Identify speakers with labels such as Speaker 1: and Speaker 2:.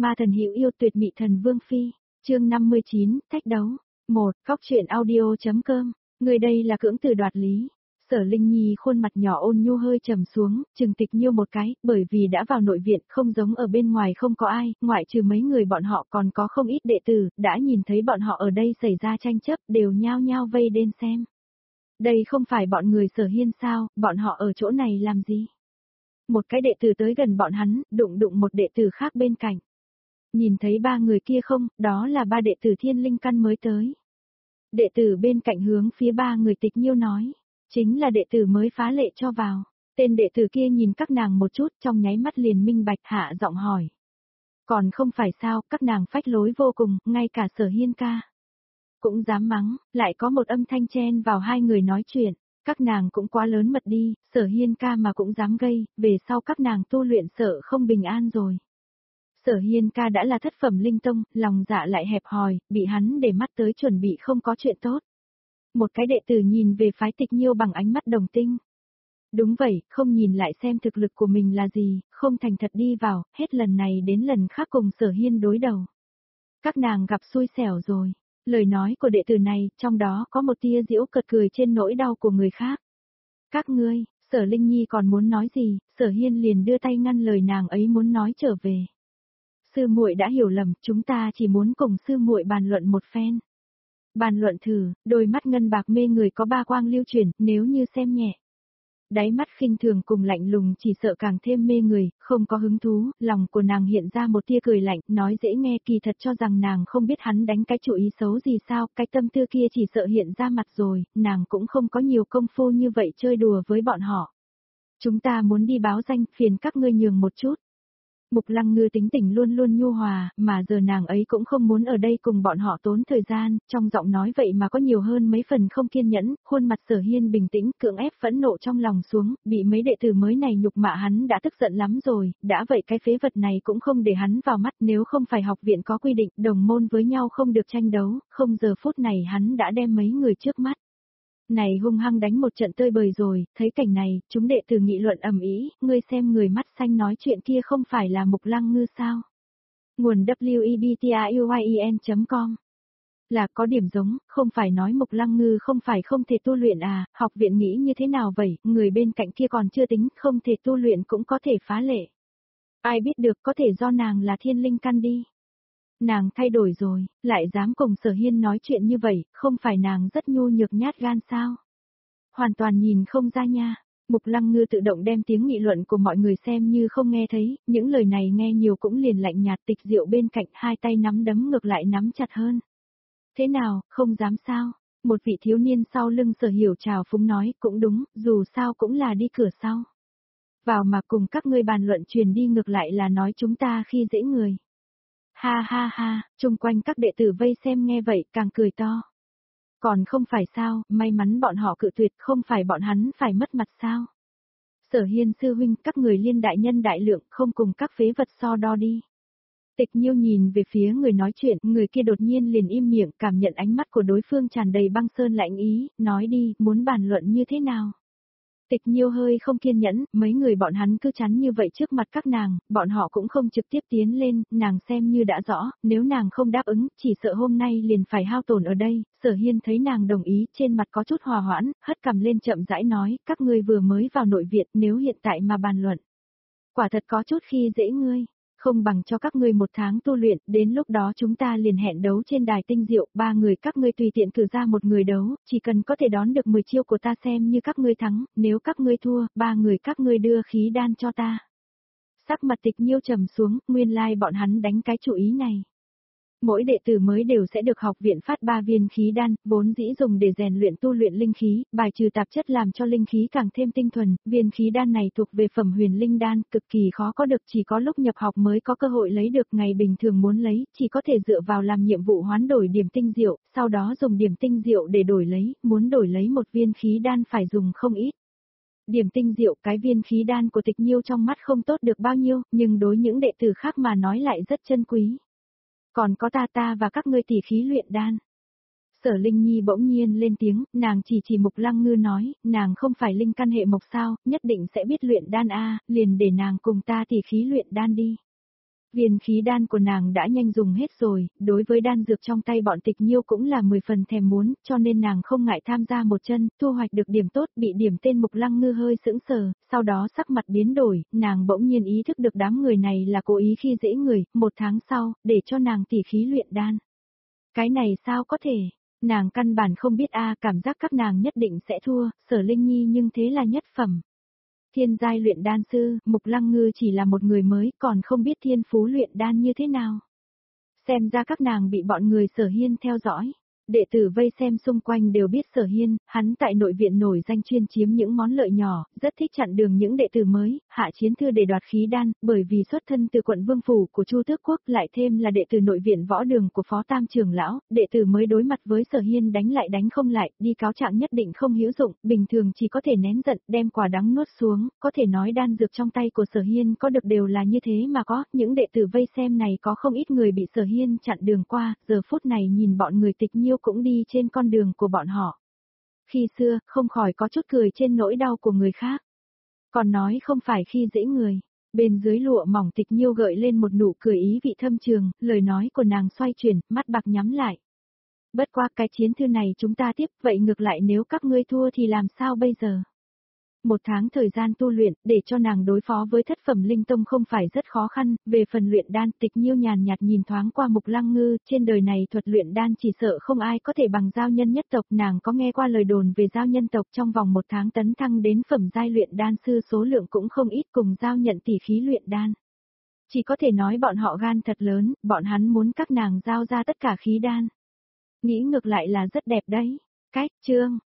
Speaker 1: Ma thần hữu yêu tuyệt mị thần vương phi, chương 59, thách đấu. 1. Cóc truyện audio.com. Người đây là cưỡng từ đoạt lý. Sở Linh Nhi khuôn mặt nhỏ ôn nhu hơi trầm xuống, chừng Tịch Nhiêu một cái, bởi vì đã vào nội viện, không giống ở bên ngoài không có ai, ngoại trừ mấy người bọn họ còn có không ít đệ tử, đã nhìn thấy bọn họ ở đây xảy ra tranh chấp, đều nhao nhao vây đến xem. Đây không phải bọn người Sở Hiên sao, bọn họ ở chỗ này làm gì? Một cái đệ tử tới gần bọn hắn, đụng một đệ tử khác bên cạnh. Nhìn thấy ba người kia không, đó là ba đệ tử Thiên Linh Căn mới tới. Đệ tử bên cạnh hướng phía ba người Tịch Nhiêu nói, chính là đệ tử mới phá lệ cho vào. Tên đệ tử kia nhìn các nàng một chút, trong nháy mắt liền minh bạch, hạ giọng hỏi. Còn không phải sao, các nàng phách lối vô cùng, ngay cả Sở Hiên ca cũng dám mắng, lại có một âm thanh chen vào hai người nói chuyện. Các nàng cũng quá lớn mật đi, Sở Hiên ca mà cũng dám gây, về sau các nàng tu luyện sợ không bình an rồi. Sở Hiên ca đã là thất phẩm linh tông, lòng dạ lại hẹp hòi, bị hắn để mắt tới chuẩn bị không có chuyện tốt. Một cái đệ tử nhìn về phái Tịch Nhiêu bằng ánh mắt đồng tình. Đúng vậy, không nhìn lại xem thực lực của mình là gì, không thành thật đi vào, hết lần này đến lần khác cùng Sở Hiên đối đầu. Các nàng gặp xui xẻo rồi. Lời nói của đệ tử này, trong đó có một tia giễu cợt cười trên nỗi đau của người khác. Các ngươi, Sở Linh Nhi còn muốn nói gì, Sở Hiên liền đưa tay ngăn lời nàng ấy muốn nói trở về. Sư muội đã hiểu lầm, chúng ta chỉ muốn cùng sư muội bàn luận một phen. Bàn luận thử, đôi mắt ngân bạc mê người có ba quang lưu chuyển, nếu như xem nhẹ. Đáy mắt khinh thường cùng lạnh lùng chỉ sợ càng thêm mê người, không có hứng thú, lòng của nàng hiện ra một tia cười lạnh, nói dễ nghe kỳ thật cho rằng nàng không biết hắn đánh cái chủ ý xấu gì sao, cái tâm tư kia chỉ sợ hiện ra mặt rồi, nàng cũng không có nhiều công phu như vậy chơi đùa với bọn họ. Chúng ta muốn đi báo danh, phiền các ngươi nhường một chút. Mục Lăng Ngư tính tình luôn luôn nhu hòa, mà giờ nàng ấy cũng không muốn ở đây cùng bọn họ tốn thời gian, trong giọng nói vậy mà có nhiều hơn mấy phần không kiên nhẫn, khuôn mặt Sở Hiên bình tĩnh, cưỡng ép phẫn nộ trong lòng xuống, bị mấy đệ tử mới này nhục mạ hắn đã tức giận lắm rồi, đã vậy cái phế vật này cũng không để hắn vào mắt, nếu không phải học viện có quy định, đồng môn với nhau không được tranh đấu, không giờ phút này hắn đã đem mấy người trước mắt này hung hăng đánh một trận tơi bời rồi, thấy cảnh này, chúng đệ tử nghị luận ầm ĩ, ngươi xem người mắt xanh nói chuyện kia không phải là Mục Lăng Ngư sao? Nguồn webtruyen.com. Là có điểm giống, không phải nói Mục Lăng Ngư không phải không thể tu luyện à, học viện nghĩ như thế nào vậy, người bên cạnh kia còn chưa tính, không thể tu luyện cũng có thể phá lệ. Ai biết được có thể do nàng là Thiên Linh Căn đi. Nàng thay đổi rồi, lại dám cùng Sở Hiên nói chuyện như vậy, không phải nàng rất nhu nhược nhát gan sao? Hoàn toàn nhìn không ra nha. Mục Lăng Ngư tự động đem tiếng nghị luận của mọi người xem như không nghe thấy, những lời này nghe nhiều cũng liền lạnh nhạt. Tịch Diệu bên cạnh hai tay nắm đấm ngược lại nắm chặt hơn. Thế nào, không dám sao? Một vị thiếu niên sau lưng Sở Hiểu chào phúng nói, cũng đúng, dù sao cũng là đi cửa sau. Vào mà cùng các ngươi bàn luận truyền đi ngược lại là nói chúng ta khi dễ người. Ha ha ha, chung quanh các đệ tử vây xem nghe vậy càng cười to. Còn không phải sao, may mắn bọn họ cự tuyệt, không phải bọn hắn phải mất mặt sao. Sở Hiên sư huynh, các người liên đại nhân đại lượng, không cùng các phế vật so đo đi. Tịch Nhiêu nhìn về phía người nói chuyện, người kia đột nhiên liền im miệng, cảm nhận ánh mắt của đối phương tràn đầy băng sơn lạnh ý, nói đi, muốn bàn luận như thế nào. Tịch Nhiêu hơi không kiên nhẫn, mấy người bọn hắn cứ chắn như vậy trước mặt các nàng, bọn họ cũng không trực tiếp tiến lên, nàng xem như đã rõ, nếu nàng không đáp ứng, chỉ sợ hôm nay liền phải hao tổn ở đây. Sở Hiên thấy nàng đồng ý, trên mặt có chút hòa hoãn, hất cằm lên chậm rãi nói, các ngươi vừa mới vào nội viện, nếu hiện tại mà bàn luận. Quả thật có chút khi dễ ngươi. Không bằng cho các ngươi một tháng tu luyện, đến lúc đó chúng ta liền hẹn đấu trên đài tinh diệu, ba người các ngươi tùy tiện cử ra một người đấu, chỉ cần có thể đón được 10 chiêu của ta xem như các ngươi thắng, nếu các ngươi thua, ba người các ngươi đưa khí đan cho ta. Sắc mặt Tịch Nhiêu trầm xuống, nguyên lai bọn hắn đánh cái chủ ý này. Mỗi đệ tử mới đều sẽ được học viện phát 3 viên khí đan, vốn dĩ dùng để rèn luyện tu luyện linh khí, bài trừ tạp chất làm cho linh khí càng thêm tinh thuần, viên khí đan này thuộc về phẩm huyền linh đan, cực kỳ khó có được, chỉ có lúc nhập học mới có cơ hội lấy được, ngày bình thường muốn lấy, chỉ có thể dựa vào làm nhiệm vụ hoán đổi điểm tinh diệu, sau đó dùng điểm tinh diệu để đổi lấy, muốn đổi lấy một viên khí đan phải dùng không ít. Điểm tinh diệu, cái viên khí đan của Tịch Nhiêu trong mắt không tốt được bao nhiêu, nhưng đối những đệ tử khác mà nói lại rất chân quý. Còn có ta và các ngươi tỉ khí luyện đan. Sở Linh Nhi bỗng nhiên lên tiếng, nàng chỉ Mục Lăng Ngư nói, nàng không phải linh căn hệ mộc sao, nhất định sẽ biết luyện đan a, liền để nàng cùng ta tỉ khí luyện đan đi. Viên khí đan của nàng đã nhanh dùng hết rồi, đối với đan dược trong tay bọn Tịch Nhiêu cũng là 10 phần thèm muốn, cho nên nàng không ngại tham gia một chân, thu hoạch được điểm tốt, bị điểm tên Mục Lăng Ngư hơi sững sờ, sau đó sắc mặt biến đổi, nàng bỗng nhiên ý thức được đám người này là cố ý khi dễ người, 1 tháng sau, để cho nàng tỉ khí luyện đan. Cái này sao có thể, nàng căn bản không biết cảm giác các nàng nhất định sẽ thua, Sở Linh Nhi nhưng thế là nhất phẩm. Thiên giai luyện đan sư, Mục Lăng Ngư chỉ là một người mới còn không biết thiên phú luyện đan như thế nào. Xem ra các nàng bị bọn người Sở Hiên theo dõi. Đệ tử vây xem xung quanh đều biết Sở Hiên, hắn tại nội viện nổi danh chuyên chiếm những món lợi nhỏ, rất thích chặn đường những đệ tử mới, hạ chiến thư để đoạt khí đan, bởi vì xuất thân từ quận Vương Phủ của Chu Tước Quốc lại thêm là đệ tử nội viện võ đường của Phó Tam trưởng lão, đệ tử mới đối mặt với Sở Hiên đánh lại đánh không lại, đi cáo trạng nhất định không hữu dụng, bình thường chỉ có thể nén giận, đem quả đắng nuốt xuống, có thể nói đan dược trong tay của Sở Hiên có được đều là như thế mà có, những đệ tử vây xem này có không ít người bị Sở Hiên chặn đường qua, giờ phút này nhìn bọn người Tịch Nhiêu cũng đi trên con đường của bọn họ. Khi xưa, không khỏi có chút cười trên nỗi đau của người khác. Còn nói không phải khi dễ người. Bên dưới lụa mỏng Tịch Nhiêu gợi lên một nụ cười ý vị thâm trường, lời nói của nàng xoay chuyển, mắt bạc nhắm lại. Bất qua cái chiến thư này chúng ta tiếp, vậy ngược lại nếu các ngươi thua thì làm sao bây giờ? 1 tháng thời gian tu luyện, để cho nàng đối phó với thất phẩm linh tông không phải rất khó khăn, về phần luyện đan, Tịch Nhiêu nhàn nhạt nhìn thoáng qua Mục Lăng Ngư, trên đời này thuật luyện đan chỉ sợ không ai có thể bằng giao nhân nhất tộc, nàng có nghe qua lời đồn về giao nhân tộc trong vòng 1 tháng tấn thăng đến phẩm giai luyện đan sư số lượng cũng không ít cùng giao nhận tỷ khí luyện đan. Chỉ có thể nói bọn họ gan thật lớn, bọn hắn muốn các nàng giao ra tất cả khí đan. Nghĩ ngược lại là rất đẹp đấy. Chương